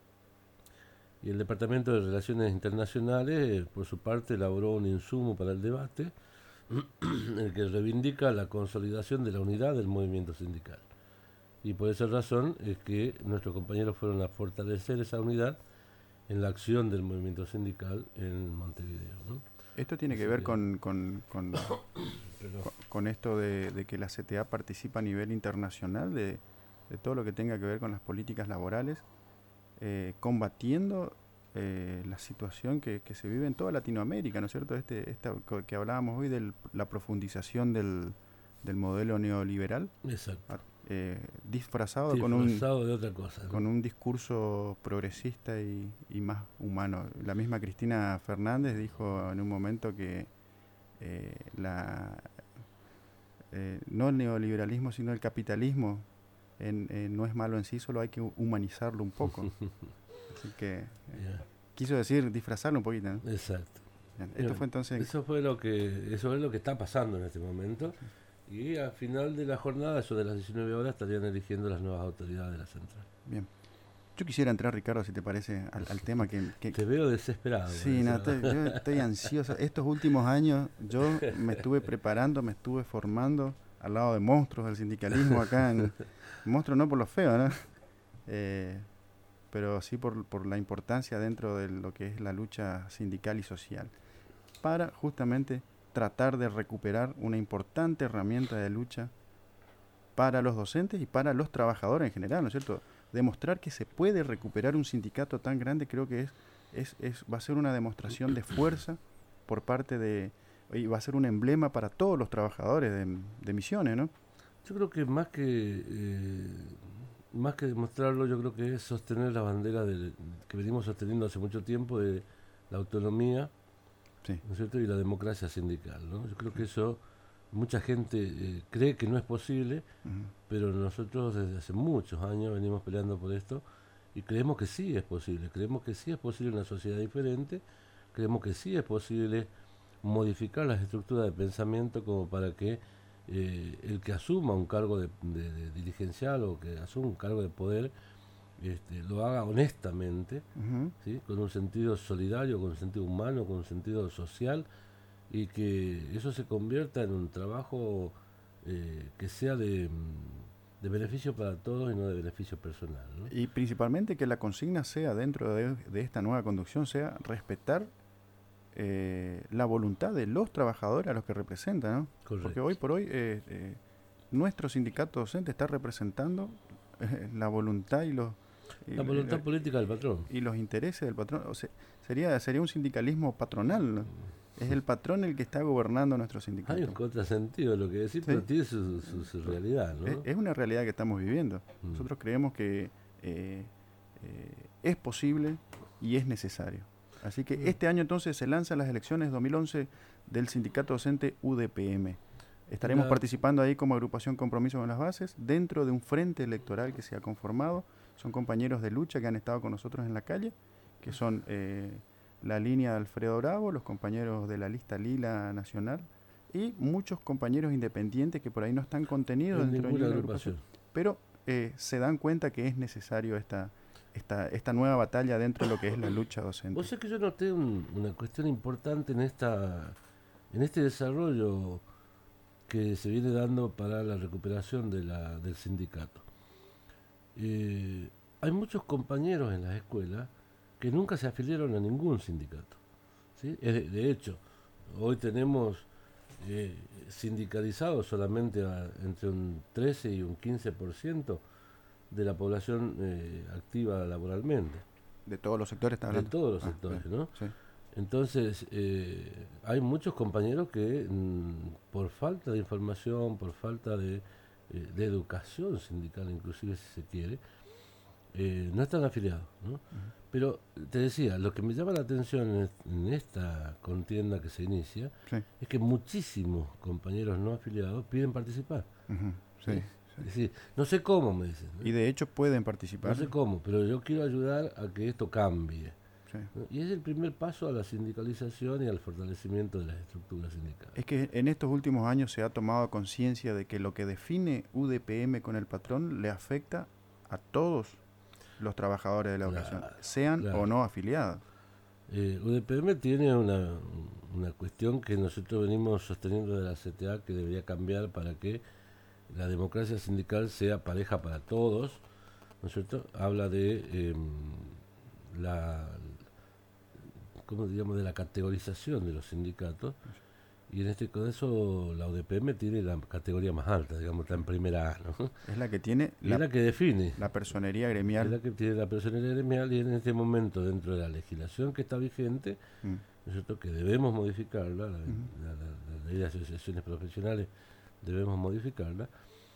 Y el Departamento de Relaciones Internacionales, eh, por su parte, elaboró un insumo para el debate en el que reivindica la consolidación de la unidad del movimiento sindical. Y por esa razón es que nuestros compañeros fueron a fortalecer esa unidad en la acción del movimiento sindical en Montevideo, ¿no? Esto tiene que ver con, con, con, con esto de, de que la C T A participa a nivel internacional de, de todo lo que tenga que ver con las políticas laborales, eh, combatiendo eh, la situación que, que se vive en toda Latinoamérica, ¿no es cierto? Este, esta que hablábamos hoy de la profundización del, del modelo neoliberal. Exacto. Eh, disfrazado, disfrazado con un de otra cosa, ¿no? Con un discurso progresista y, y más humano. La misma Cristina Fernández dijo en un momento que eh, la eh, no el neoliberalismo sino el capitalismo en, eh, no es malo en sí, solo hay que humanizarlo un poco. Así que yeah. quiso decir disfrazarlo un poquito, ¿no? Exacto. Bien, esto Bien. fue entonces eso fue lo que eso es lo que está pasando en este momento. Y al final de la jornada, eso de las diecinueve horas, estarían eligiendo las nuevas autoridades de la central. Bien. Yo quisiera entrar, Ricardo, si te parece, al, al tema que, que... Te veo desesperado. Sí, no, estoy, yo estoy ansioso. Estos últimos años yo me estuve preparando, me estuve formando al lado de monstruos del sindicalismo acá. En, monstruos no por lo feo, ¿no? Eh, pero sí por, por la importancia dentro de lo que es la lucha sindical y social. Para justamente... tratar de recuperar una importante herramienta de lucha para los docentes y para los trabajadores en general, ¿no es cierto? Demostrar que se puede recuperar un sindicato tan grande creo que es, es, es va a ser una demostración de fuerza por parte de, y va a ser un emblema para todos los trabajadores de, de Misiones, ¿no? Yo creo que más que eh, más que demostrarlo, yo creo que es sostener la bandera del, que venimos sosteniendo hace mucho tiempo de la autonomía, sí, ¿no es cierto? Y la democracia sindical, ¿no? Yo creo que eso mucha gente eh, cree que no es posible, uh-huh. pero nosotros desde hace muchos años venimos peleando por esto y creemos que sí es posible, creemos que sí es posible una sociedad diferente, creemos que sí es posible modificar las estructuras de pensamiento como para que eh, el que asuma un cargo de, de, de dirigencial o que asuma un cargo de poder Este, lo haga honestamente, uh-huh. ¿sí? Con un sentido solidario, con un sentido humano, con un sentido social, y que eso se convierta en un trabajo eh, que sea de, de beneficio para todos y no de beneficio personal, ¿no? Y principalmente que la consigna sea, dentro de, de esta nueva conducción, sea respetar eh, la voluntad de los trabajadores a los que representan, ¿no? Correcto. Porque hoy por hoy eh, eh, nuestro sindicato docente está representando eh, la voluntad y los la voluntad y, política del patrón y los intereses del patrón. O sea, sería sería un sindicalismo patronal, ¿no? Es el patrón el que está gobernando nuestro sindicato. Hay un contrasentido de lo que decís, sí. Pero tiene su, su, su realidad, ¿no? Es, es una realidad que estamos viviendo. Mm. Nosotros creemos que eh, eh, es posible y es necesario. Así que mm. este año entonces se lanzan las elecciones dos mil once del sindicato docente U D P M. Estaremos la... participando ahí como agrupación Compromiso con las Bases dentro de un frente electoral que se ha conformado. Son compañeros de lucha que han estado con nosotros en la calle, que son... Eh, la línea de Alfredo Bravo, los compañeros de la lista Lila Nacional y muchos compañeros independientes que por ahí no están contenidos en dentro de la agrupación, pero eh, se dan cuenta que es necesario esta, esta, esta nueva batalla dentro de lo que es la lucha docente. Vos sabés que yo noté un, una cuestión importante en esta en este desarrollo que se viene dando para la recuperación de la, del sindicato. Eh, hay muchos compañeros en las escuelas que nunca se afiliaron a ningún sindicato, ¿sí? De, de hecho, hoy tenemos eh, sindicalizados solamente a, entre un trece y un quince por ciento de la población eh, activa laboralmente. De todos los sectores, ¿está hablando? De todos los ah, sectores, bien, ¿no? Sí. Entonces, eh, hay muchos compañeros que mm, por falta de información, por falta de, eh, de educación sindical, inclusive si se quiere, eh, no están afiliados, ¿no? Uh-huh. Pero te decía, lo que me llama la atención en, en esta contienda que se inicia sí. es que muchísimos compañeros no afiliados piden participar. Uh-huh. Sí, ¿sí? sí. Es decir, no sé cómo, me dicen, ¿no? Y de hecho pueden participar. No sé cómo, pero yo quiero ayudar a que esto cambie. Sí. ¿no? Y es el primer paso a la sindicalización y al fortalecimiento de las estructuras sindicales. Es que en estos últimos años se ha tomado conciencia de que lo que define U D P M con el patrón le afecta a todos los trabajadores de la educación, claro, sean claro. o no afiliados. Eh, U D P M tiene una, una cuestión que nosotros venimos sosteniendo de la C T A que debería cambiar para que la democracia sindical sea pareja para todos, ¿no es cierto? Habla de eh, la, ¿cómo digamos? de la categorización de los sindicatos. Y en este caso la U D P M tiene la categoría más alta, digamos, está en primera A, ¿no? Es la que tiene la, es la que define la personería gremial. Es la que tiene la personería gremial y en este momento dentro de la legislación que está vigente, mm. ¿no es cierto? Que debemos modificarla, la, mm. la, la, la ley de asociaciones profesionales debemos modificarla,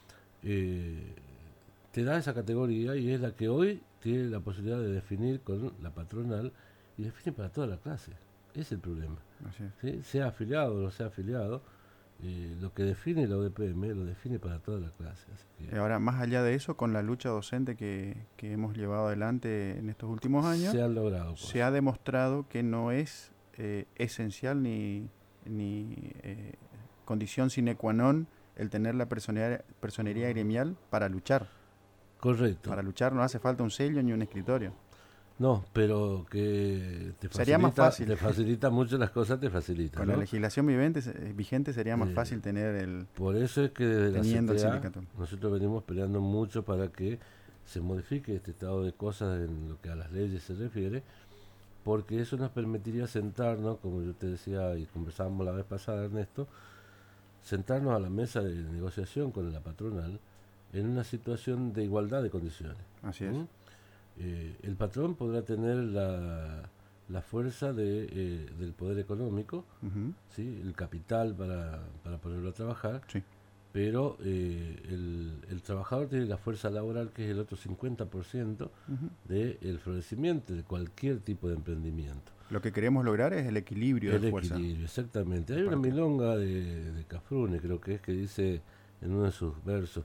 eh, te da esa categoría y es la que hoy tiene la posibilidad de definir con la patronal y define para toda la clase. Ese es el problema. Así es. ¿Sí? Sea afiliado o no sea afiliado, eh, lo que define la U D P M lo define para toda la clase. Así que ahora, más allá de eso, con la lucha docente que, que hemos llevado adelante en estos últimos años, se, han logrado, pues. se ha demostrado que no es eh, esencial ni, ni eh, condición sine qua non el tener la personería, personería gremial para luchar. Correcto. Para luchar no hace falta un sello ni un escritorio. No, pero que te facilita, sería más fácil. Te facilita mucho las cosas, te facilita. Con ¿no? la legislación vigente, vigente sería más eh, fácil tener el... Por eso es que desde teniendo la C T A, el sindicato. Nosotros venimos peleando mucho para que se modifique este estado de cosas en lo que a las leyes se refiere, porque eso nos permitiría sentarnos, como yo te decía y conversábamos la vez pasada, Ernesto, sentarnos a la mesa de negociación con la patronal en una situación de igualdad de condiciones. Así es. ¿Mm? Eh, el patrón podrá tener la, la fuerza de, eh, del poder económico, uh-huh. ¿sí? El capital para, para ponerlo a trabajar, sí. pero eh, el, el trabajador tiene la fuerza laboral, que es el otro cincuenta por ciento uh-huh. del florecimiento de cualquier tipo de emprendimiento. Lo que queremos lograr es el equilibrio el de fuerza. El equilibrio, exactamente. Hay una milonga de, de Cafrune, creo que es, que dice en uno de sus versos,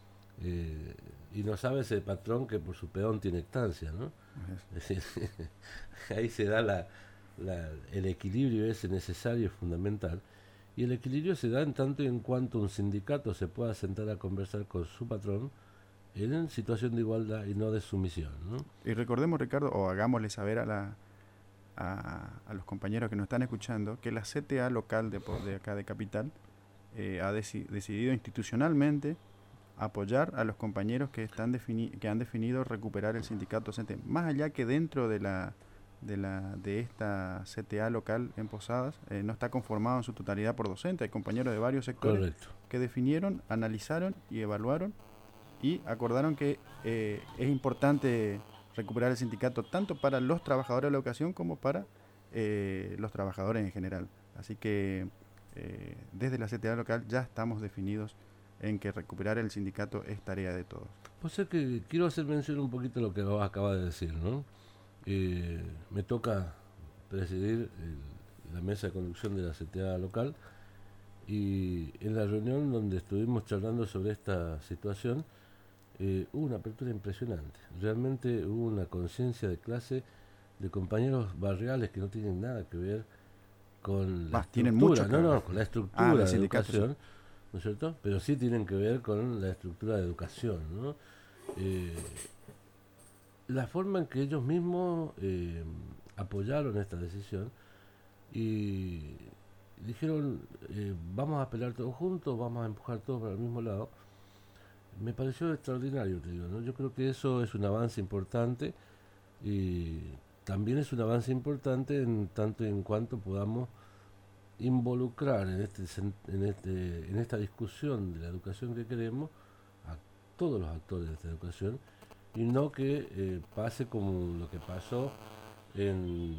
eh, y no sabe ese patrón que por su peón tiene estancia, ¿no? Es decir, ahí se da la, la, el equilibrio ese necesario y fundamental. Y el equilibrio se da en tanto y en cuanto un sindicato se pueda sentar a conversar con su patrón en situación de igualdad y no de sumisión, ¿no? Y recordemos, Ricardo, o hagámosle saber a la a, a los compañeros que nos están escuchando, que la C T A local de, de acá de Capital eh, ha deci- decidido institucionalmente apoyar a los compañeros que están defini- que han definido recuperar el sindicato docente, más allá que dentro de la de, la, de esta C T A local en Posadas eh, no está conformado en su totalidad por docentes. Hay compañeros de varios sectores Correcto. que definieron, analizaron y evaluaron y acordaron que eh, es importante recuperar el sindicato tanto para los trabajadores de la educación como para eh, los trabajadores en general. Así que eh, desde la C T A local ya estamos definidos en que recuperar el sindicato es tarea de todos. Pues es que quiero hacer mención un poquito de lo que vos acabas de decir, ¿no? Eh, me toca presidir el, la mesa de conducción de la C T A local y en la reunión donde estuvimos charlando sobre esta situación eh, hubo una apertura impresionante. Realmente hubo una conciencia de clase de compañeros barriales que no tienen nada que ver con la Más, tienen estructura, mucho que no, ver. no, con la estructura Ah, de del sindicato, educación, ¿no es cierto? Pero sí tienen que ver con la estructura de educación, ¿no? Eh, la forma en que ellos mismos eh, apoyaron esta decisión y dijeron eh, vamos a pelear todos juntos, vamos a empujar todos para el mismo lado, me pareció extraordinario, te digo, ¿no? Yo creo que eso es un avance importante y también es un avance importante en tanto en cuanto podamos involucrar en este en este en esta discusión de la educación que queremos a todos los actores de esta educación y no que eh, pase como lo que pasó en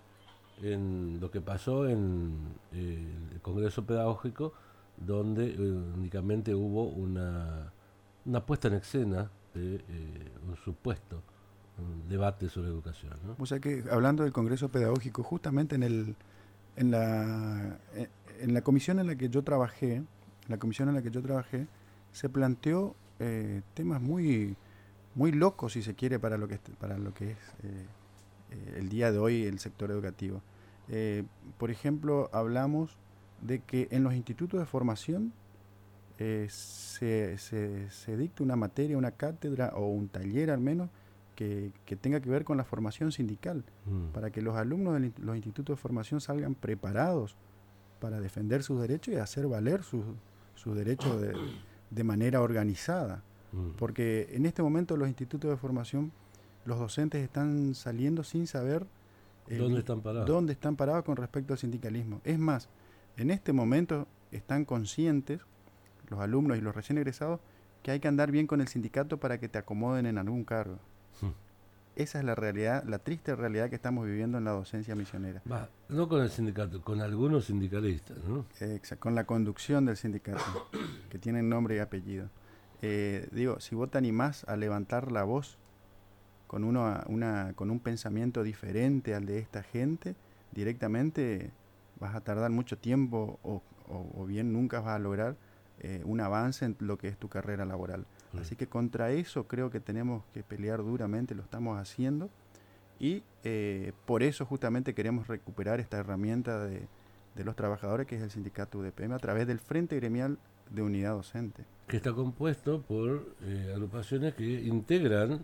en lo que pasó en eh, el Congreso Pedagógico, donde eh, únicamente hubo una una puesta en escena de eh, un supuesto un debate sobre educación, ¿no? O sea que hablando del Congreso Pedagógico, justamente en el en la en la comisión en la que yo trabajé, en la comisión en la que yo trabajé, se planteó eh, temas muy muy locos, si se quiere, para lo que para lo que es eh, eh, el día de hoy el sector educativo. Eh, por ejemplo, hablamos de que en los institutos de formación eh, se, se, se dicte una materia, una cátedra o un taller al menos que, que tenga que ver con la formación sindical, mm. para que los alumnos de los institutos de formación salgan preparados para defender sus derechos y hacer valer sus, sus derechos de, de manera organizada. Mm. Porque en este momento los institutos de formación, los docentes están saliendo sin saber eh, ¿Dónde están parados? dónde están parados con respecto al sindicalismo. Es más, en este momento están conscientes los alumnos y los recién egresados que hay que andar bien con el sindicato para que te acomoden en algún cargo. Hmm. Esa es la realidad, la triste realidad que estamos viviendo en la docencia misionera. Va, no con el sindicato, con algunos sindicalistas, ¿no? Exacto, con la conducción del sindicato, que tienen nombre y apellido. Eh, digo, si vos te animás a levantar la voz con, uno, una, con un pensamiento diferente al de esta gente, directamente vas a tardar mucho tiempo o, o, o bien nunca vas a lograr eh, un avance en lo que es tu carrera laboral. Sí. Así que contra eso creo que tenemos que pelear duramente, lo estamos haciendo y eh, por eso justamente queremos recuperar esta herramienta de, de los trabajadores que es el sindicato U D P M a través del Frente Gremial de Unidad Docente. Que está compuesto por eh, agrupaciones que integran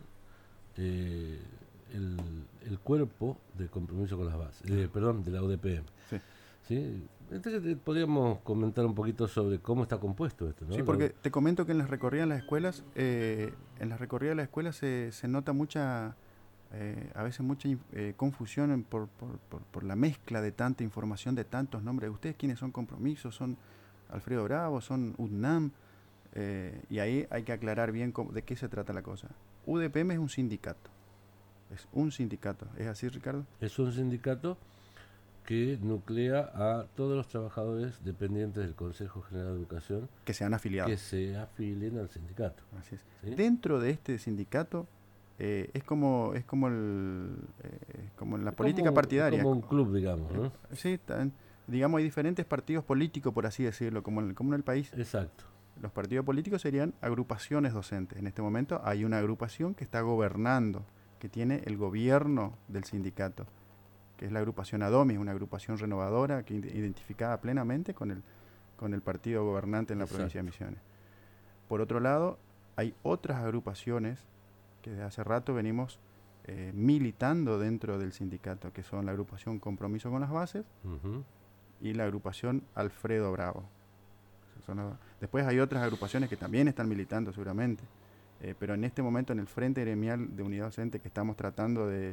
eh, el, el cuerpo de compromiso con las bases, eh, perdón, de la U D P M. Sí. ¿Sí? Entonces podríamos comentar un poquito sobre cómo está compuesto esto, ¿no? Sí, porque te comento que en las recorridas en las escuelas, eh, en las recorridas de las escuelas se, se nota mucha, eh, a veces mucha eh, confusión en, por, por, por, por la mezcla de tanta información, de tantos nombres. ¿Ustedes quiénes son compromisos? ¿Son Alfredo Bravo? ¿Son U D N A M? Eh, y ahí hay que aclarar bien cómo, de qué se trata la cosa. U D P M es un sindicato. Es un sindicato. ¿Es así, Ricardo? Es un sindicato que nuclea a todos los trabajadores dependientes del Consejo General de Educación que sean afiliados, que se afilien al sindicato. Así es. ¿Sí? Dentro de este sindicato eh, es como es como el eh, como en la es política como, partidaria, es como un club, digamos, ¿no? Sí, tan, digamos hay diferentes partidos políticos, por así decirlo, como en, como en el país. Exacto. Los partidos políticos serían agrupaciones docentes. En este momento hay una agrupación que está gobernando, que tiene el gobierno del sindicato, que es la agrupación ADOMI, una agrupación renovadora que identificada plenamente con el, con el partido gobernante en la Exacto. provincia de Misiones. Por otro lado, hay otras agrupaciones que desde hace rato venimos eh, militando dentro del sindicato, que son la agrupación Compromiso con las Bases uh-huh. y la agrupación Alfredo Bravo. Son las, después hay otras agrupaciones que también están militando seguramente, eh, pero en este momento en el Frente Gremial de Unidad Docente que estamos tratando de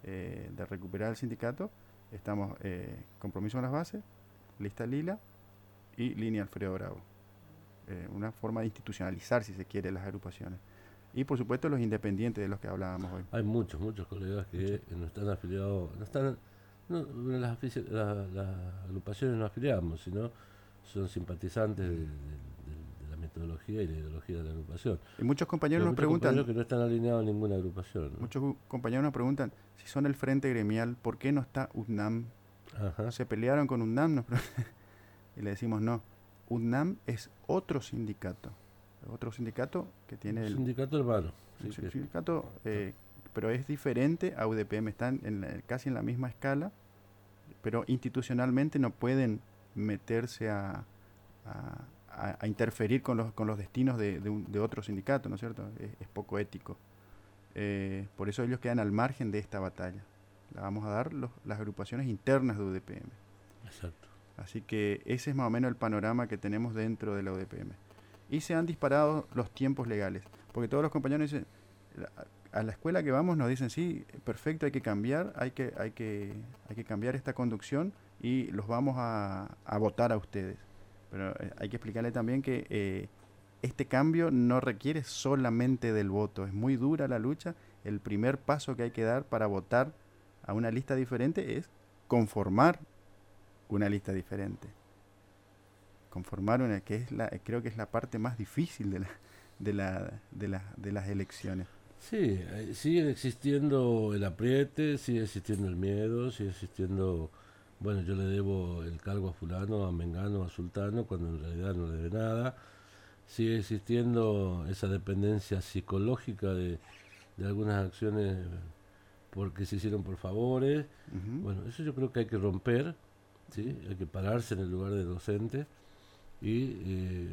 eh, de recuperar el sindicato, estamos eh, compromiso en las bases, lista lila y línea Alfredo Bravo. Eh, una forma de institucionalizar, si se quiere, las agrupaciones. Y por supuesto los independientes de los que hablábamos hoy. Hay muchos, muchos colegas que no están afiliados, no están, no, las, afici- la, las agrupaciones no afiliamos, sino son simpatizantes de, de, de la metodología y la ideología de la agrupación. Y muchos compañeros Pero nos muchos preguntan, compañeros que no están alineados a ninguna agrupación, ¿no? muchos compañeros nos preguntan si son el Frente Gremial, ¿por qué no está U T N A M? Ajá. Se pelearon con U T N A M, nos pre- y le decimos no. U T N A M es otro sindicato, otro sindicato que tiene Un el sindicato hermano. Sí, un que- sindicato, eh, pero es diferente a U D P M, están en la- casi en la misma escala, pero institucionalmente no pueden meterse a, a, a- a interferir con los, con los destinos de, de, un- de otro sindicato, ¿no es cierto? Es, es poco ético. Eh, por eso ellos quedan al margen de esta batalla. La vamos a dar los, las agrupaciones internas de U D P M. Exacto. Así que ese es más o menos el panorama que tenemos dentro de la U D P M. Y se han disparado los tiempos legales, porque todos los compañeros dicen, a la escuela que vamos nos dicen, sí, perfecto, hay que cambiar, hay que, hay que, hay que cambiar esta conducción y los vamos a, a votar a ustedes. Pero eh, hay que explicarle también que eh, este cambio no requiere solamente del voto, es muy dura la lucha. El primer paso que hay que dar para votar a una lista diferente es conformar una lista diferente. Conformar una, que es la, creo que es la parte más difícil de la, de la, de la, de las elecciones. Sí, eh, sigue existiendo el apriete, sigue existiendo el miedo, sigue existiendo, bueno, yo le debo el cargo a fulano, a mengano, a sultano, cuando en realidad no le debe nada. Sigue existiendo esa dependencia psicológica de, de algunas acciones porque se hicieron por favores. Uh-huh. Bueno, eso yo creo que hay que romper, ¿sí? Hay que pararse en el lugar de docente y eh,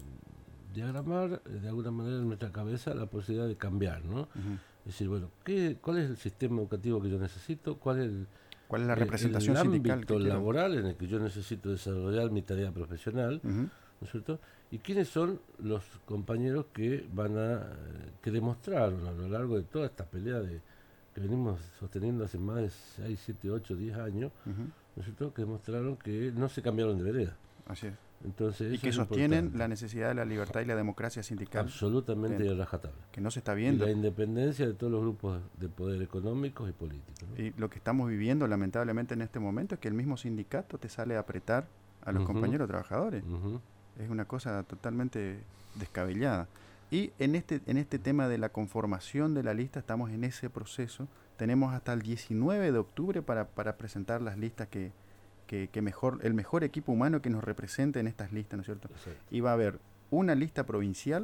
diagramar eh, de alguna manera en nuestra cabeza la posibilidad de cambiar, ¿no? Uh-huh. Es decir, bueno, ¿qué, ¿cuál es el sistema educativo que yo necesito? ¿Cuál es el, ¿Cuál es la el- representación el sindical ámbito que quiero? laboral en el que yo necesito desarrollar mi tarea profesional? Uh-huh. ¿No es cierto? ¿Y quiénes son los compañeros que van a, eh, que demostraron a lo largo de toda esta pelea de, que venimos sosteniendo hace más de seis, siete, ocho, diez años, Uh-huh. ¿no es cierto? Que demostraron que no se cambiaron de vereda. Así es. Entonces, Y eso que es sostienen importante. la necesidad de la libertad y la democracia sindical, Absolutamente Bien. a rajatabla. que no se está Y viendo. la independencia de todos los grupos de poder económicos y políticos, ¿no? Y lo que estamos viviendo lamentablemente en este momento es que el mismo sindicato te sale a apretar a los Ujú. compañeros trabajadores. Ujú. Es una cosa totalmente descabellada. Y en este, en este tema de la conformación de la lista estamos en ese proceso. Tenemos hasta el diecinueve de octubre para, para presentar las listas que, que, que mejor, el mejor equipo humano que nos represente en estas listas, ¿no es cierto? Exacto. Y va a haber una lista provincial,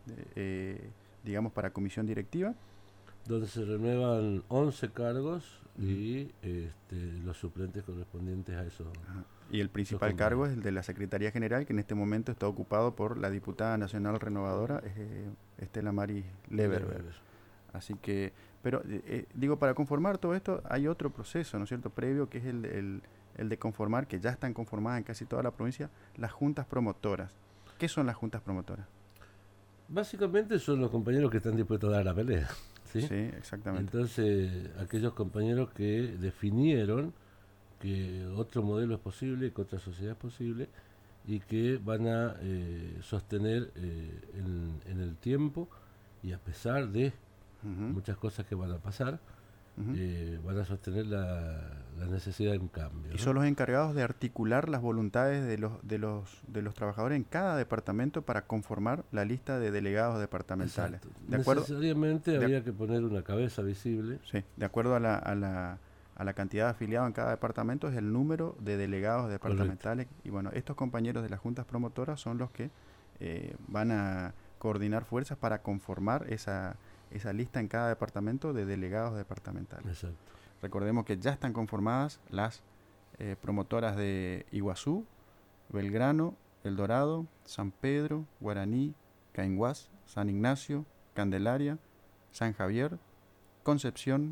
eh, digamos, para comisión directiva. Donde se renuevan once cargos y este, los suplentes correspondientes a esos. Ajá. Y el principal compañeros. cargo es el de la Secretaría General, que en este momento está ocupado por la diputada nacional renovadora, eh, Estela Maris Leverberg. Así que, pero eh, eh, digo, para conformar todo esto hay otro proceso, ¿no es cierto?, previo, que es el, el, el de conformar, que ya están conformadas en casi toda la provincia, las juntas promotoras. ¿Qué son las juntas promotoras? Básicamente son los compañeros que están dispuestos a dar la pelea. ¿sí? Sí, exactamente. Entonces, aquellos compañeros que definieron que otro modelo es posible, que otra sociedad es posible y que van a eh, sostener eh, en, en el tiempo y a pesar de Ujú, muchas cosas que van a pasar, ujú. eh, van a sostener la, la necesidad de un cambio. Y ¿no? son los encargados de articular las voluntades de los, de los, de los trabajadores en cada departamento para conformar la lista de delegados departamentales. Exacto. ¿De acuerdo? Necesariamente de- habría que poner una cabeza visible. Sí, de acuerdo a la, a la, a la cantidad de afiliados en cada departamento es el número de delegados departamentales. Y bueno, estos compañeros de las juntas promotoras son los que eh, van a coordinar fuerzas para conformar esa, esa lista en cada departamento de delegados departamentales. Exacto. Recordemos que ya están conformadas las eh, promotoras de Iguazú, Belgrano, El Dorado, San Pedro, Guaraní, Cainguás, San Ignacio, Candelaria, San Javier, Concepción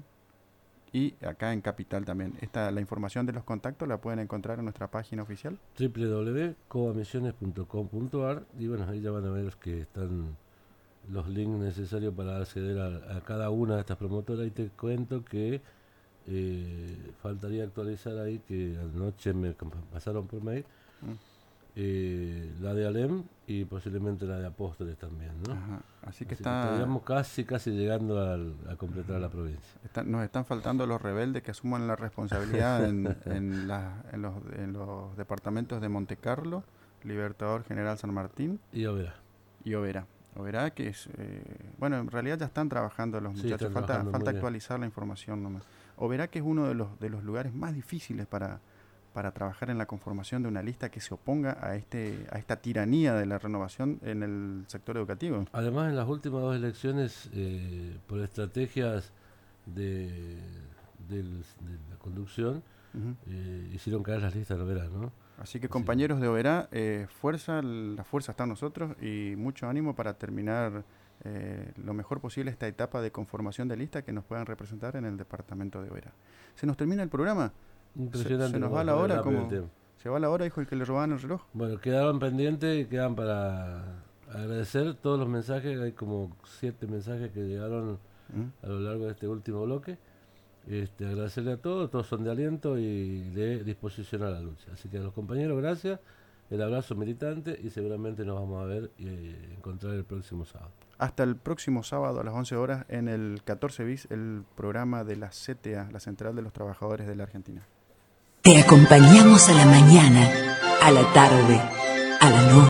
y acá en Capital también. Esta, la información de los contactos la pueden encontrar en nuestra página oficial. doble u doble u doble u punto coamisiones punto com punto a r y bueno, ahí ya van a ver que están los links necesarios para acceder a, a cada una de estas promotoras y te cuento que Eh, faltaría actualizar ahí que anoche me pasaron por mail mm. eh, la de Alem y posiblemente la de Apóstoles también, ¿no? Ajá. Así que, Así está... que estaríamos casi casi llegando al, a completar Ajá. la provincia. Está, nos están faltando los rebeldes que asuman la responsabilidad en, en, la, en, los, en los departamentos de Montecarlo, Libertador General San Martín y Oberá. Y Oberá. Oberá que es, eh, bueno, en realidad ya están trabajando los sí, muchachos, falta, falta actualizar la información nomás. Oberá que es uno de los de los lugares más difíciles para, para trabajar en la conformación de una lista que se oponga a este a esta tiranía de la renovación en el sector educativo. Además, en las últimas dos elecciones, eh, por estrategias de, de, de la conducción, uh-huh. eh, hicieron caer las listas de Oberá, ¿no? Así que compañeros de Oberá, eh, fuerza, la fuerza está en nosotros y mucho ánimo para terminar eh, lo mejor posible esta etapa de conformación de lista que nos puedan representar en el departamento de Oberá. Se nos termina el programa. Impresionante. Se, se nos va la hora, como se va la hora, dijo el que le robaban el reloj. Bueno, quedaron pendientes y quedan para agradecer todos los mensajes. Hay como siete mensajes que llegaron ¿Mm? a lo largo de este último bloque. Este, agradecerle a todos, todos son de aliento y de disposición a la lucha. Así que a los compañeros, gracias, el abrazo militante y seguramente nos vamos a ver y eh, encontrar el próximo sábado. Hasta el próximo sábado a las once horas en el catorce bis, el programa de la C T A, la Central de los Trabajadores de la Argentina. Te acompañamos a la mañana, a la tarde, a la noche.